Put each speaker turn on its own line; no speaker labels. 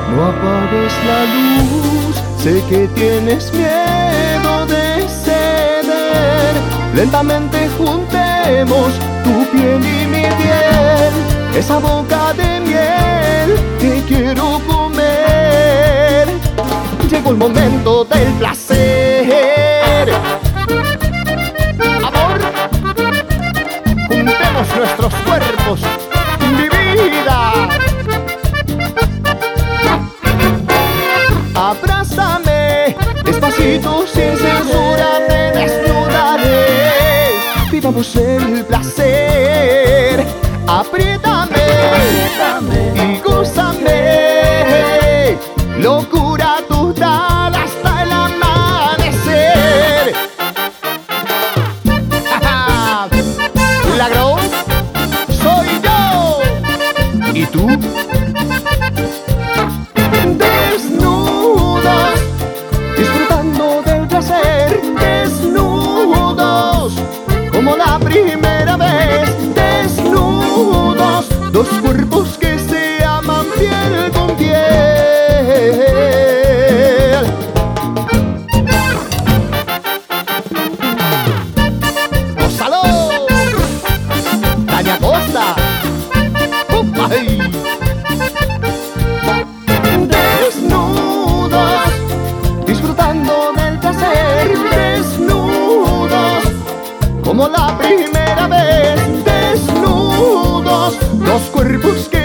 No apagues la luz, sé que tienes miedo de ceder. Lentamente juntemos tu piel y mi piel, esa boca de miel que quiero comer. Llegó el momento del placer. Amor, juntemos nuestros cuerpos, mi vida. Abrázame, despacito, sin censura, te desnudaré. Vivamos el placer. Apriétame y gózame. Locura total hasta el amanecer. Milagros, soy yo. ¿Y tú? Desnudos, disfrutando del placer. Desnudos, como la primera vez. Desnudos, dos cuerpos que se aman piel con piel. ¡Gózalo! Tania Costa. ¡Ay! Desnudos, disfrutando del placer. Desnudos, como la primera vez. Desnudos, los cuerpos que